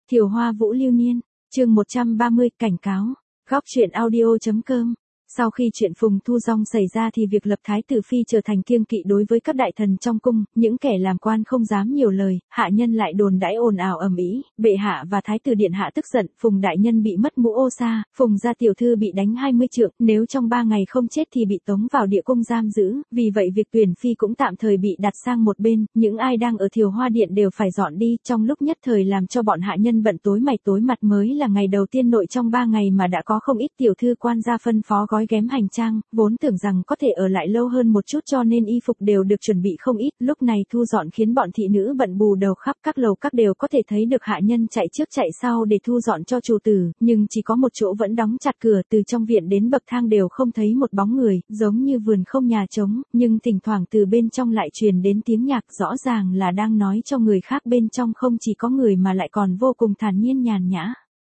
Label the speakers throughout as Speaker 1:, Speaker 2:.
Speaker 1: Thiều Hoa Vũ Lưu Niên, chương 130, cảnh cáo. Góc truyện audio.com. Sau khi chuyện Phùng Thu Dong xảy ra thì việc lập Thái tử Phi trở thành kiêng kỵ đối với các đại thần trong cung, những kẻ làm quan không dám nhiều lời, hạ nhân lại đồn đãi ồn ào ầm ĩ, bệ hạ và Thái tử điện hạ tức giận, Phùng đại nhân bị mất mũ ô sa, Phùng gia tiểu thư bị đánh 20 trượng, nếu trong 3 ngày không chết thì bị tống vào địa cung giam giữ, vì vậy việc tuyển phi cũng tạm thời bị đặt sang một bên, những ai đang ở Thiều Hoa điện đều phải dọn đi, trong lúc nhất thời làm cho bọn hạ nhân bận tối mày tối mặt. Mới là ngày đầu tiên nội trong 3 ngày mà đã có không ít tiểu thư quan gia phân phó gói ghém hành trang, vốn tưởng rằng có thể ở lại lâu hơn một chút cho nên y phục đều được chuẩn bị không ít, lúc này thu dọn khiến bọn thị nữ bận bù đầu khắp các lầu các đều có thể thấy được hạ nhân chạy trước chạy sau để thu dọn cho chủ tử, nhưng chỉ có một chỗ vẫn đóng chặt cửa, từ trong viện đến bậc thang đều không thấy một bóng người, giống như vườn không nhà trống, nhưng thỉnh thoảng từ bên trong lại truyền đến tiếng nhạc, rõ ràng là đang nói cho người khác bên trong không chỉ có người mà lại còn vô cùng thản nhiên nhàn nhã.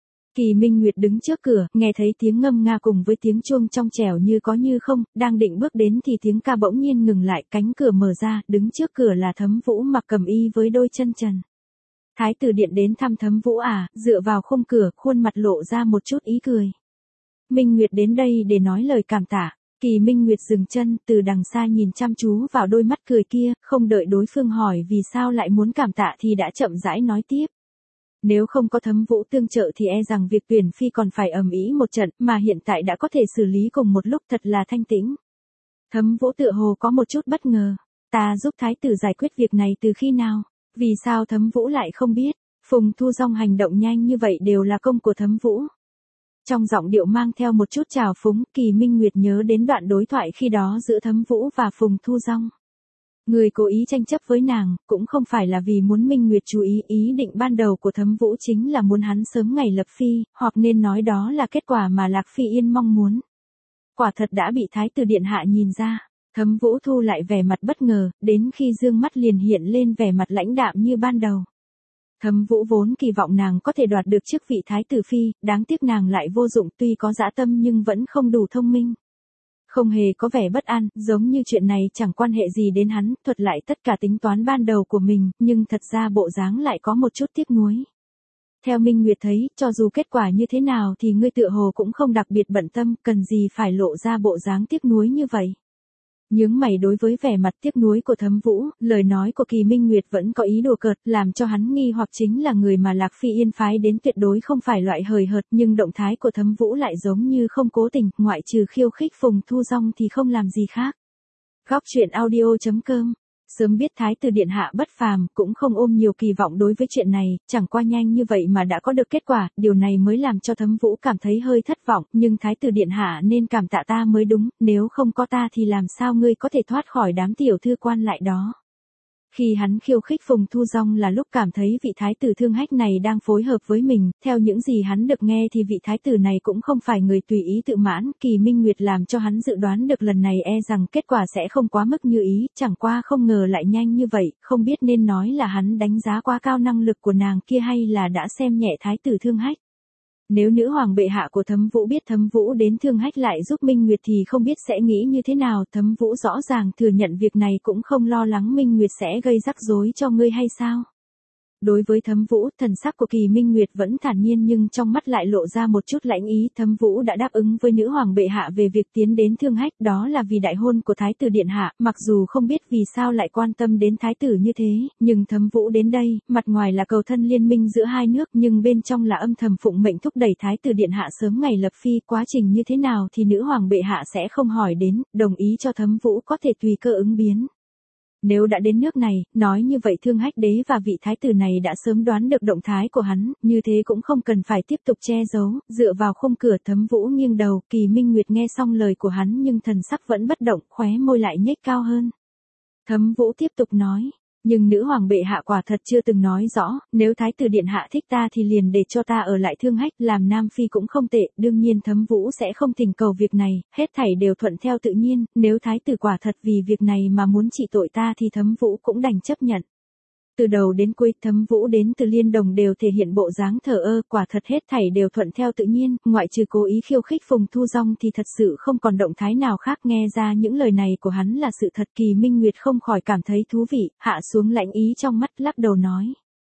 Speaker 1: Kỳ Minh Nguyệt đứng trước cửa, nghe thấy tiếng ngâm nga cùng với tiếng chuông trong trẻo như có như không, đang định bước đến thì tiếng ca bỗng nhiên ngừng lại, cánh cửa mở ra, đứng trước cửa là Thấm Vũ mặc cẩm y với đôi chân trần. Thái tử điện đến thăm Thấm Vũ à? Dựa vào khung cửa, khuôn mặt lộ ra một chút ý cười. Minh Nguyệt đến đây để nói lời cảm tạ. Kỳ Minh Nguyệt dừng chân, từ đằng xa nhìn chăm chú vào đôi mắt cười kia, không đợi đối phương hỏi vì sao lại muốn cảm tạ thì đã chậm rãi nói tiếp. Nếu không có Thấm Vũ tương trợ thì e rằng việc tuyển phi còn phải ầm ĩ một trận, mà hiện tại đã có thể xử lý cùng một lúc, thật là thanh tĩnh. Thấm Vũ tựa hồ có một chút bất ngờ. Ta giúp thái tử giải quyết việc này từ khi nào? Vì sao Thấm Vũ lại không biết? Phùng Thu Dong hành động nhanh như vậy đều là công của Thấm Vũ. Trong giọng điệu mang theo một chút trào phúng, Kỳ Minh Nguyệt nhớ đến đoạn đối thoại khi đó giữa Thấm Vũ và Phùng Thu Dong. Người cố ý tranh chấp với nàng, cũng không phải là vì muốn Minh Nguyệt chú ý, ý định ban đầu của Thấm Vũ chính là muốn hắn sớm ngày lập phi, hoặc nên nói đó là kết quả mà Lạc Phi Yên mong muốn. Quả thật đã bị Thái tử điện hạ nhìn ra, Thấm Vũ thu lại vẻ mặt bất ngờ, đến khi dương mắt liền hiện lên vẻ mặt lãnh đạm như ban đầu. Thấm Vũ vốn kỳ vọng nàng có thể đoạt được chức vị Thái tử Phi, đáng tiếc nàng lại vô dụng, tuy có dã tâm nhưng vẫn không đủ thông minh. Không hề có vẻ bất an, giống như chuyện này chẳng quan hệ gì đến hắn, thuật lại tất cả tính toán ban đầu của mình, nhưng thật ra bộ dáng lại có một chút tiếc nuối. Theo Minh Nguyệt thấy, cho dù kết quả như thế nào thì ngươi tựa hồ cũng không đặc biệt bận tâm, cần gì phải lộ ra bộ dáng tiếc nuối như vậy. Nhướng mày đối với vẻ mặt tiếc nuối của Thấm Vũ, lời nói của Kỳ Minh Nguyệt vẫn có ý đùa cợt, làm cho hắn nghi hoặc chính là người mà Lạc Phi Yên phái đến tuyệt đối không phải loại hời hợt, nhưng động thái của Thấm Vũ lại giống như không cố tình, ngoại trừ khiêu khích Phùng Thu Dong thì không làm gì khác. Góc truyện audio.com. Sớm biết Thái tử điện hạ bất phàm, cũng không ôm nhiều kỳ vọng đối với chuyện này, chẳng qua nhanh như vậy mà đã có được kết quả, điều này mới làm cho Thấm Vũ cảm thấy hơi thất vọng, nhưng Thái tử điện hạ nên cảm tạ ta mới đúng, nếu không có ta thì làm sao ngươi có thể thoát khỏi đám tiểu thư quan lại đó. Khi hắn khiêu khích Phùng Thu Dong là lúc cảm thấy vị thái tử thương hách này đang phối hợp với mình, theo những gì hắn được nghe thì vị thái tử này cũng không phải người tùy ý tự mãn, Kỳ Minh Nguyệt làm cho hắn dự đoán được lần này e rằng kết quả sẽ không quá mức như ý, chẳng qua không ngờ lại nhanh như vậy, không biết nên nói là hắn đánh giá quá cao năng lực của nàng kia hay là đã xem nhẹ thái tử thương hách. Nếu nữ hoàng bệ hạ của Thấm Vũ biết Thấm Vũ đến thương hách lại giúp Minh Nguyệt thì không biết sẽ nghĩ như thế nào, Thấm Vũ rõ ràng thừa nhận việc này cũng không lo lắng Minh Nguyệt sẽ gây rắc rối cho ngươi hay sao. Đối với Thấm Vũ, thần sắc của Kỳ Minh Nguyệt vẫn thản nhiên nhưng trong mắt lại lộ ra một chút lãnh ý, Thấm Vũ đã đáp ứng với nữ hoàng bệ hạ về việc tiến đến thương hách, đó là vì đại hôn của thái tử điện hạ, mặc dù không biết vì sao lại quan tâm đến thái tử như thế, nhưng Thấm Vũ đến đây, mặt ngoài là cầu thân liên minh giữa hai nước nhưng bên trong là âm thầm phụng mệnh thúc đẩy thái tử điện hạ sớm ngày lập phi, quá trình như thế nào thì nữ hoàng bệ hạ sẽ không hỏi đến, đồng ý cho Thấm Vũ có thể tùy cơ ứng biến. Nếu đã đến nước này, nói như vậy Thương Hách đế và vị thái tử này đã sớm đoán được động thái của hắn, như thế cũng không cần phải tiếp tục che giấu, dựa vào khung cửa. Thấm Vũ nghiêng đầu, Kỳ Minh Nguyệt nghe xong lời của hắn nhưng thần sắc vẫn bất động, khóe môi lại nhếch cao hơn. Thấm Vũ tiếp tục nói, nhưng nữ hoàng bệ hạ quả thật chưa từng nói rõ, nếu thái tử điện hạ thích ta thì liền để cho ta ở lại Thương Hách, làm nam phi cũng không tệ, đương nhiên Thấm Vũ sẽ không tình cầu việc này, hết thảy đều thuận theo tự nhiên, nếu thái tử quả thật vì việc này mà muốn trị tội ta thì Thấm Vũ cũng đành chấp nhận. Từ đầu đến cuối, Thấm Vũ đến từ Liên Đồng đều thể hiện bộ dáng thờ ơ, quả thật hết thảy đều thuận theo tự nhiên, ngoại trừ cố ý khiêu khích Phùng Thu Dong thì thật sự không còn động thái nào khác. Nghe ra những lời này của hắn là sự thật, Kỳ Minh Nguyệt không khỏi cảm thấy thú vị, hạ xuống lãnh ý trong mắt, lắc đầu nói.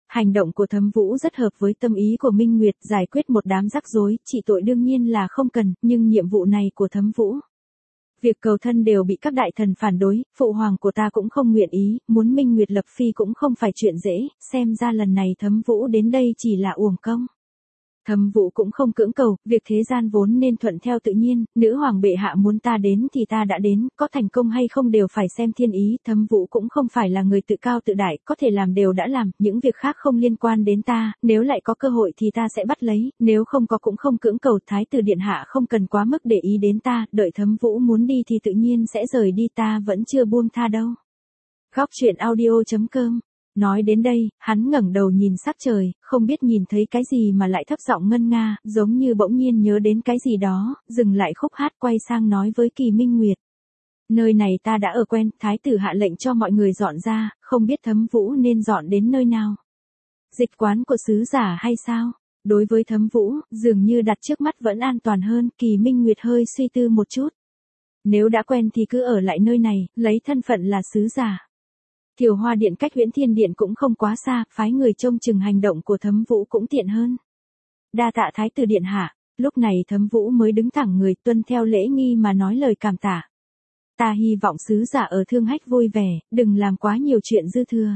Speaker 1: Hành động của Thấm Vũ rất hợp với tâm ý của Minh Nguyệt, giải quyết một đám rắc rối, trị tội đương nhiên là không cần, nhưng nhiệm vụ này của Thấm Vũ. Việc cầu thân đều bị các đại thần phản đối, phụ hoàng của ta cũng không nguyện ý, muốn Minh Nguyệt lập phi cũng không phải chuyện dễ, xem ra lần này Thấm Vũ đến đây chỉ là uổng công. Thấm Vũ cũng không cưỡng cầu, việc thế gian vốn nên thuận theo tự nhiên, nữ hoàng bệ hạ muốn ta đến thì ta đã đến, có thành công hay không đều phải xem thiên ý, Thấm Vũ cũng không phải là người tự cao tự đại, có thể làm đều đã làm, những việc khác không liên quan đến ta, nếu lại có cơ hội thì ta sẽ bắt lấy, nếu không có cũng không cưỡng cầu, thái tử điện hạ không cần quá mức để ý đến ta, đợi Thấm Vũ muốn đi thì tự nhiên sẽ rời đi, ta vẫn chưa buông tha đâu. Góc truyện audio.com. Nói đến đây, hắn ngẩng đầu nhìn sắc trời, không biết nhìn thấy cái gì mà lại thấp giọng ngân nga, giống như bỗng nhiên nhớ đến cái gì đó, dừng lại khúc hát quay sang nói với Kỳ Minh Nguyệt. Nơi này ta đã ở quen, thái tử hạ lệnh cho mọi người dọn ra, không biết Thấm Vũ nên dọn đến nơi nào. Dịch quán của sứ giả hay sao? Đối với Thấm Vũ, dường như đặt trước mắt vẫn an toàn hơn, Kỳ Minh Nguyệt hơi suy tư một chút. Nếu đã quen thì cứ ở lại nơi này, lấy thân phận là sứ giả. Thiều Hoa Điện cách Huyễn Thiên Điện cũng không quá xa, phái người trông chừng hành động của Thấm Vũ cũng tiện hơn. Đa tạ thái tử điện hạ, lúc này Thấm Vũ mới đứng thẳng người tuân theo lễ nghi mà nói lời cảm tạ. Ta hy vọng sứ giả ở Thương Hách vui vẻ, đừng làm quá nhiều chuyện dư thừa.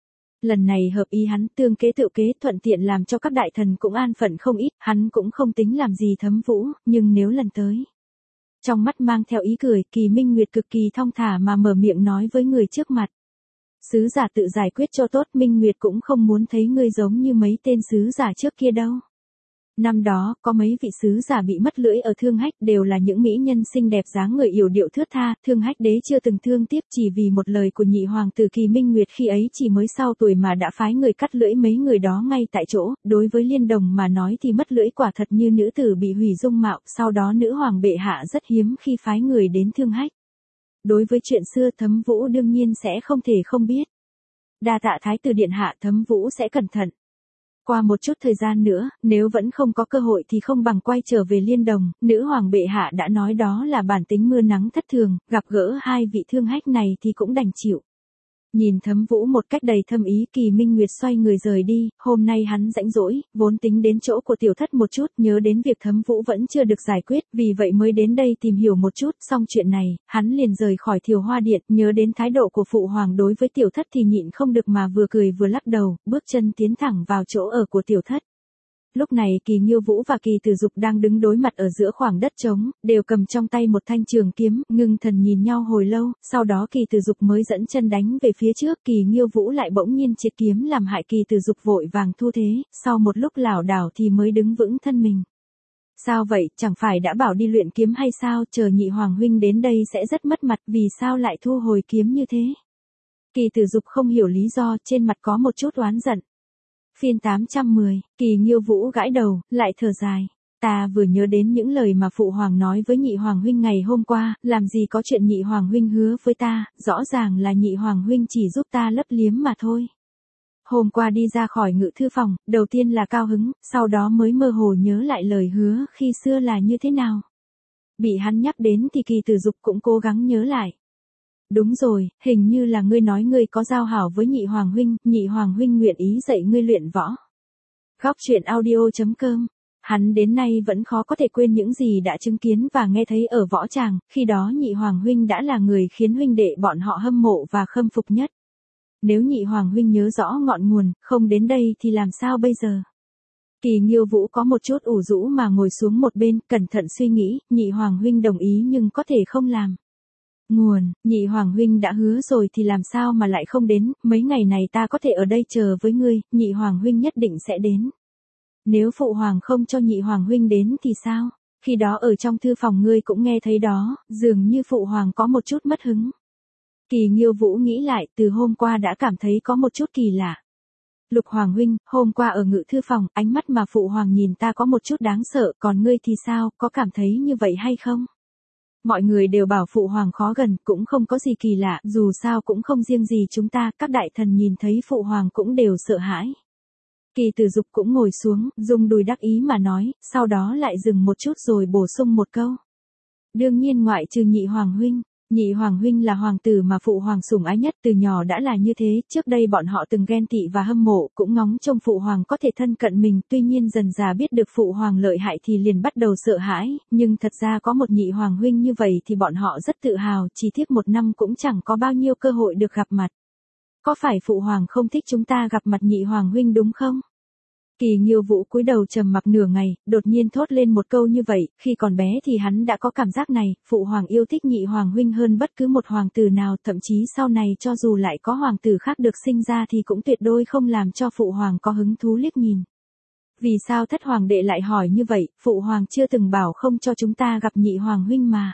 Speaker 1: Lần này hợp ý hắn tương kế tự kế thuận tiện làm cho các đại thần cũng an phận không ít, hắn cũng không tính làm gì Thấm Vũ, nhưng nếu lần tới. Trong mắt mang theo ý cười, Kỳ Minh Nguyệt cực kỳ thong thả mà mở miệng nói với người trước mặt. Sứ giả tự giải quyết cho tốt, Minh Nguyệt cũng không muốn thấy ngươi giống như mấy tên sứ giả trước kia đâu. Năm đó, có mấy vị sứ giả bị mất lưỡi ở Thương Hách đều là những mỹ nhân xinh đẹp dáng người yểu điệu thướt tha, Thương Hách đế chưa từng thương tiếc chỉ vì một lời của nhị hoàng tử Kỳ Minh Nguyệt khi ấy chỉ mới sau tuổi mà đã phái người cắt lưỡi mấy người đó ngay tại chỗ, đối với Liên Đồng mà nói thì mất lưỡi quả thật như nữ tử bị hủy dung mạo, sau đó nữ hoàng bệ hạ rất hiếm khi phái người đến Thương Hách. Đối với chuyện xưa Thấm Vũ đương nhiên sẽ không thể không biết. Đa tạ thái tử điện hạ, Thấm Vũ sẽ cẩn thận. Qua một chút thời gian nữa, nếu vẫn không có cơ hội thì không bằng quay trở về Liên Đồng, nữ hoàng bệ hạ đã nói đó là bản tính mưa nắng thất thường, gặp gỡ hai vị Thương Hách này thì cũng đành chịu. Nhìn Thấm Vũ một cách đầy thâm ý, Kỳ Minh Nguyệt xoay người rời đi, hôm nay hắn rãnh rỗi, vốn tính đến chỗ của tiểu thất một chút, nhớ đến việc Thấm Vũ vẫn chưa được giải quyết, vì vậy mới đến đây tìm hiểu một chút, xong chuyện này, hắn liền rời khỏi Thiều Hoa Điện, nhớ đến thái độ của phụ hoàng đối với tiểu thất thì nhịn không được mà vừa cười vừa lắc đầu, bước chân tiến thẳng vào chỗ ở của tiểu thất. Lúc này Kỳ Nghiêu Vũ và Kỳ Tử Dục đang đứng đối mặt ở giữa khoảng đất trống, đều cầm trong tay một thanh trường kiếm, ngưng thần nhìn nhau hồi lâu, sau đó Kỳ Tử Dục mới dẫn chân đánh về phía trước, Kỳ Nghiêu Vũ lại bỗng nhiên triệt kiếm làm hại Kỳ Tử Dục vội vàng thu thế, sau một lúc lảo đảo thì mới đứng vững thân mình. Sao vậy, chẳng phải đã bảo đi luyện kiếm hay sao, chờ nhị hoàng huynh đến đây sẽ rất mất mặt, vì sao lại thu hồi kiếm như thế? Kỳ Tử Dục không hiểu lý do, trên mặt có một chút oán giận. Phiên 810, Kỳ Nghiêu Vũ gãi đầu, lại thở dài. Ta vừa nhớ đến những lời mà phụ hoàng nói với nhị hoàng huynh ngày hôm qua, làm gì có chuyện nhị hoàng huynh hứa với ta, rõ ràng là nhị hoàng huynh chỉ giúp ta lấp liếm mà thôi. Hôm qua đi ra khỏi ngự thư phòng, đầu tiên là cao hứng, sau đó mới mơ hồ nhớ lại lời hứa khi xưa là như thế nào. Bị hắn nhắc đến thì Kỳ Tử Dục cũng cố gắng nhớ lại. Đúng rồi, hình như là ngươi nói ngươi có giao hảo với nhị hoàng huynh nguyện ý dạy ngươi luyện võ. Góc truyện audio.com. Hắn đến nay vẫn khó có thể quên những gì đã chứng kiến và nghe thấy ở võ tràng, khi đó nhị hoàng huynh đã là người khiến huynh đệ bọn họ hâm mộ và khâm phục nhất. Nếu nhị hoàng huynh nhớ rõ ngọn nguồn, không đến đây thì làm sao bây giờ? Kỳ Nghiêu Vũ có một chút ủ rũ mà ngồi xuống một bên, cẩn thận suy nghĩ, nhị hoàng huynh đồng ý nhưng có thể không làm. Nguồn, nhị hoàng huynh đã hứa rồi thì làm sao mà lại không đến, mấy ngày này ta có thể ở đây chờ với ngươi, nhị hoàng huynh nhất định sẽ đến. Nếu phụ hoàng không cho nhị hoàng huynh đến thì sao? Khi đó ở trong thư phòng ngươi cũng nghe thấy đó, dường như phụ hoàng có một chút mất hứng. Kỳ Nghiêu Vũ nghĩ lại, từ hôm qua đã cảm thấy có một chút kỳ lạ. Lục hoàng huynh, hôm qua ở ngự thư phòng, ánh mắt mà phụ hoàng nhìn ta có một chút đáng sợ, còn ngươi thì sao, có cảm thấy như vậy hay không? Mọi người đều bảo phụ hoàng khó gần, cũng không có gì kỳ lạ, dù sao cũng không riêng gì chúng ta, các đại thần nhìn thấy phụ hoàng cũng đều sợ hãi. Kỳ Tử Dục cũng ngồi xuống, dùng đùi đắc ý mà nói, sau đó lại dừng một chút rồi bổ sung một câu. Đương nhiên ngoại trừ nhị hoàng huynh, Nhị hoàng huynh là hoàng tử mà phụ hoàng sủng ái nhất, từ nhỏ đã là như thế, trước đây bọn họ từng ghen tị và hâm mộ, cũng ngóng trông phụ hoàng có thể thân cận mình, tuy nhiên dần dà biết được phụ hoàng lợi hại thì liền bắt đầu sợ hãi, nhưng thật ra có một nhị hoàng huynh như vậy thì bọn họ rất tự hào, chỉ tiếc một năm cũng chẳng có bao nhiêu cơ hội được gặp mặt. Có phải phụ hoàng không thích chúng ta gặp mặt nhị hoàng huynh đúng không? Kỳ Nghiêu Vũ cúi đầu trầm mặc nửa ngày, đột nhiên thốt lên một câu như vậy, khi còn bé thì hắn đã có cảm giác này, phụ hoàng yêu thích nhị hoàng huynh hơn bất cứ một hoàng tử nào, thậm chí sau này cho dù lại có hoàng tử khác được sinh ra thì cũng tuyệt đối không làm cho phụ hoàng có hứng thú liếc nhìn. Vì sao thất hoàng đệ lại hỏi như vậy, phụ hoàng chưa từng bảo không cho chúng ta gặp nhị hoàng huynh mà.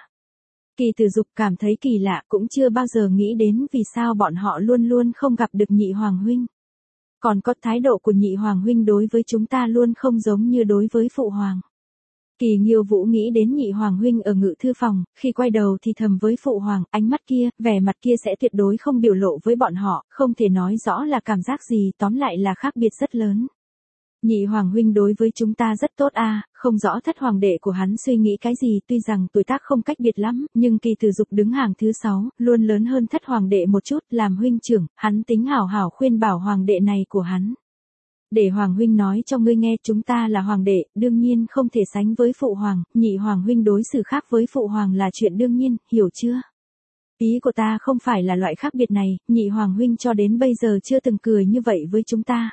Speaker 1: Kỳ Tử Dục cảm thấy kỳ lạ, cũng chưa bao giờ nghĩ đến vì sao bọn họ luôn luôn không gặp được nhị hoàng huynh. Còn có thái độ của nhị hoàng huynh đối với chúng ta luôn không giống như đối với phụ hoàng. Kỳ Nghiêu Vũ nghĩ đến nhị hoàng huynh ở ngự thư phòng, khi quay đầu thì thầm với phụ hoàng, ánh mắt kia, vẻ mặt kia sẽ tuyệt đối không biểu lộ với bọn họ, không thể nói rõ là cảm giác gì, tóm lại là khác biệt rất lớn. Nhị hoàng huynh đối với chúng ta rất tốt a, không rõ thất hoàng đệ của hắn suy nghĩ cái gì, tuy rằng tuổi tác không cách biệt lắm, nhưng Kỳ Tử Dục đứng hàng thứ 6, luôn lớn hơn thất hoàng đệ một chút, làm huynh trưởng, hắn tính hảo hảo khuyên bảo hoàng đệ này của hắn. Để hoàng huynh nói cho ngươi nghe, chúng ta là hoàng đệ, đương nhiên không thể sánh với phụ hoàng, nhị hoàng huynh đối xử khác với phụ hoàng là chuyện đương nhiên, hiểu chưa? Ý của ta không phải là loại khác biệt này, nhị hoàng huynh cho đến bây giờ chưa từng cười như vậy với chúng ta.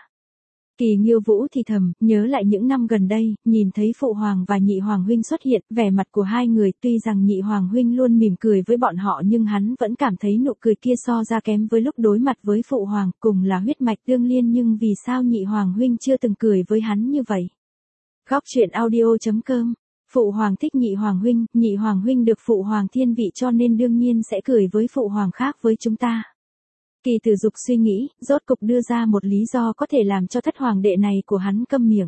Speaker 1: Kỳ Nghiêu Vũ thì thầm, nhớ lại những năm gần đây, nhìn thấy phụ hoàng và nhị hoàng huynh xuất hiện, vẻ mặt của hai người, tuy rằng nhị hoàng huynh luôn mỉm cười với bọn họ nhưng hắn vẫn cảm thấy nụ cười kia so ra kém với lúc đối mặt với phụ hoàng, cùng là huyết mạch tương liên nhưng vì sao nhị hoàng huynh chưa từng cười với hắn như vậy. Góc truyện audio.com. Phụ hoàng thích nhị hoàng huynh được phụ hoàng thiên vị cho nên đương nhiên sẽ cười với phụ hoàng khác với chúng ta. Kỳ Tử Dục suy nghĩ, rốt cục đưa ra một lý do có thể làm cho thất hoàng đệ này của hắn câm miệng.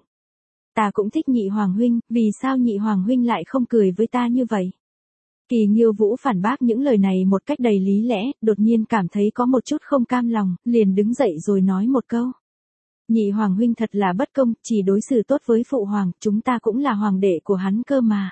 Speaker 1: Ta cũng thích nhị hoàng huynh, vì sao nhị hoàng huynh lại không cười với ta như vậy? Kỳ Nghiêu Vũ phản bác những lời này một cách đầy lý lẽ, đột nhiên cảm thấy có một chút không cam lòng, liền đứng dậy rồi nói một câu. Nhị hoàng huynh thật là bất công, chỉ đối xử tốt với phụ hoàng, chúng ta cũng là hoàng đệ của hắn cơ mà.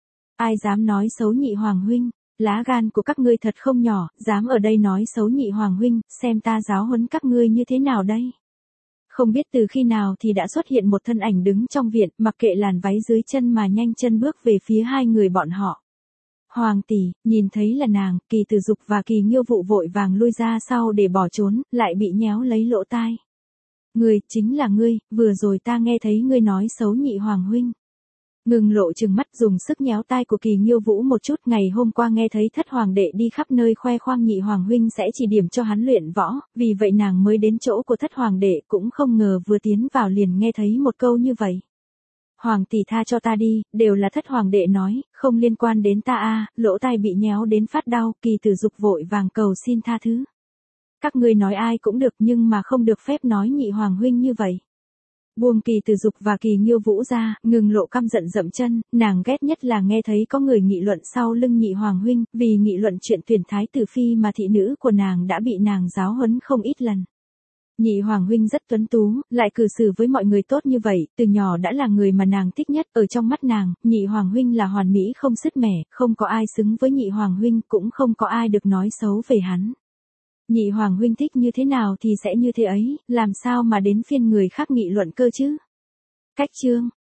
Speaker 1: Ai dám nói xấu nhị hoàng huynh? Lá gan của các ngươi thật không nhỏ, dám ở đây nói xấu nhị hoàng huynh, xem ta giáo huấn các ngươi như thế nào đây. Không biết từ khi nào thì đã xuất hiện một thân ảnh đứng trong viện, mặc kệ làn váy dưới chân mà nhanh chân bước về phía hai người bọn họ. Hoàng tỷ, nhìn thấy là nàng, Kỳ Tử Dục và Kỳ Nghiêu Vũ vội vàng lui ra sau để bỏ trốn, lại bị nhéo lấy lỗ tai. Ngươi, chính là ngươi, vừa rồi ta nghe thấy ngươi nói xấu nhị hoàng huynh. Ngừng lộ trừng mắt dùng sức nhéo tai của Kỳ Nghiêu Vũ một chút, ngày hôm qua nghe thấy thất hoàng đệ đi khắp nơi khoe khoang nhị hoàng huynh sẽ chỉ điểm cho hắn luyện võ, vì vậy nàng mới đến chỗ của thất hoàng đệ, cũng không ngờ vừa tiến vào liền nghe thấy một câu như vậy. Hoàng tỷ tha cho ta đi, đều là thất hoàng đệ nói, không liên quan đến ta a. Lỗ tai bị nhéo đến phát đau, Kỳ Tử Dục vội vàng cầu xin tha thứ. Các ngươi nói ai cũng được nhưng mà không được phép nói nhị hoàng huynh như vậy. Buông Kỳ Tử Dục và Kỳ Nghiêu Vũ ra, ngừng lộ căm giận dậm chân, nàng ghét nhất là nghe thấy có người nghị luận sau lưng nhị hoàng huynh, vì nghị luận chuyện tuyển thái tử phi mà thị nữ của nàng đã bị nàng giáo huấn không ít lần. Nhị hoàng huynh rất tuấn tú, lại cư xử với mọi người tốt như vậy, từ nhỏ đã là người mà nàng thích nhất, ở trong mắt nàng, nhị hoàng huynh là hoàn mỹ không sứt mẻ, không có ai xứng với nhị hoàng huynh, cũng không có ai được nói xấu về hắn. Nhị hoàng huynh thích như thế nào thì sẽ như thế ấy, làm sao mà đến phiên người khác nghị luận cơ chứ? Cách chương